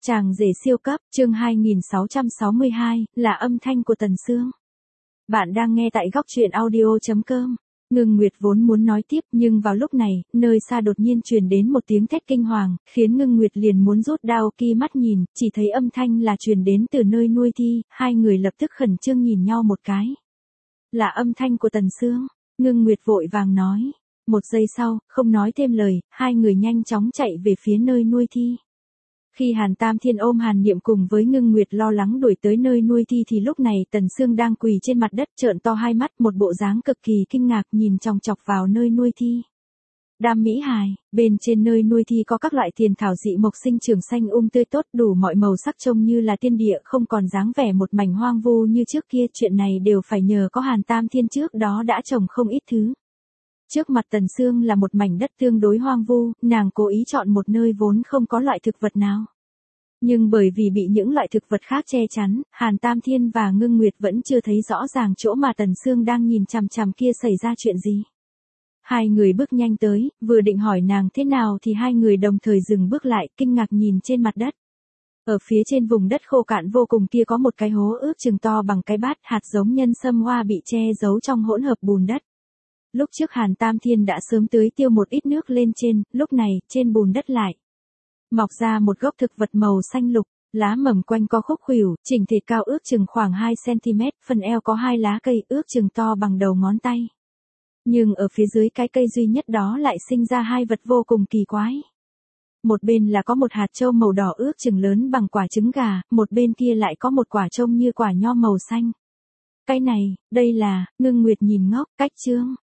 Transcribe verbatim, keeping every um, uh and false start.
Chàng rể siêu cấp, chương hai nghìn sáu trăm sáu mươi hai, là âm thanh của Tần Sương. Bạn đang nghe tại góc truyện audio chấm com. Ngưng Nguyệt vốn muốn nói tiếp nhưng vào lúc này, nơi xa đột nhiên truyền đến một tiếng thét kinh hoàng, khiến Ngưng Nguyệt liền muốn rút đao ki mắt nhìn, chỉ thấy âm thanh là truyền đến từ nơi nuôi thi, hai người lập tức khẩn trương nhìn nhau một cái. Là âm thanh của Tần Sương, Ngưng Nguyệt vội vàng nói. Một giây sau, không nói thêm lời, hai người nhanh chóng chạy về phía nơi nuôi thi. Khi Hàn Tam Thiên ôm Hàn Niệm cùng với Ngưng Nguyệt lo lắng đuổi tới nơi nuôi thi thì lúc này Tần Sương đang quỳ trên mặt đất trợn to hai mắt, một bộ dáng cực kỳ kinh ngạc nhìn chòng chọc vào nơi nuôi thi. Đam mỹ hài, bên trên nơi nuôi thi có các loại tiền thảo dị mộc sinh trưởng xanh um tươi tốt đủ mọi màu sắc trông như là tiên địa, không còn dáng vẻ một mảnh hoang vu như trước kia. Chuyện này đều phải nhờ có Hàn Tam Thiên trước đó đã trồng không ít thứ. Trước mặt Tần Sương là một mảnh đất tương đối hoang vu, nàng cố ý chọn một nơi vốn không có loại thực vật nào. Nhưng bởi vì bị những loại thực vật khác che chắn, Hàn Tam Thiên và Ngưng Nguyệt vẫn chưa thấy rõ ràng chỗ mà Tần Sương đang nhìn chằm chằm kia xảy ra chuyện gì. Hai người bước nhanh tới, vừa định hỏi nàng thế nào thì hai người đồng thời dừng bước lại, kinh ngạc nhìn trên mặt đất. Ở phía trên vùng đất khô cạn vô cùng kia có một cái hố ước chừng to bằng cái bát, hạt giống nhân sâm hoa bị che giấu trong hỗn hợp bùn đất. Lúc trước Hàn Tam Thiên đã sớm tưới tiêu một ít nước lên trên, lúc này, trên bùn đất lại mọc ra một gốc thực vật màu xanh lục, lá mầm quanh co khúc khuỷu, chỉnh thể cao ước chừng khoảng hai xăng ti mét, phần eo có hai lá cây ước chừng to bằng đầu ngón tay. Nhưng ở phía dưới cái cây duy nhất đó lại sinh ra hai vật vô cùng kỳ quái. Một bên là có một hạt châu màu đỏ ước chừng lớn bằng quả trứng gà, một bên kia lại có một quả trông như quả nho màu xanh. Cái này, đây là, Ngưng Nguyệt nhìn ngốc, cách chương.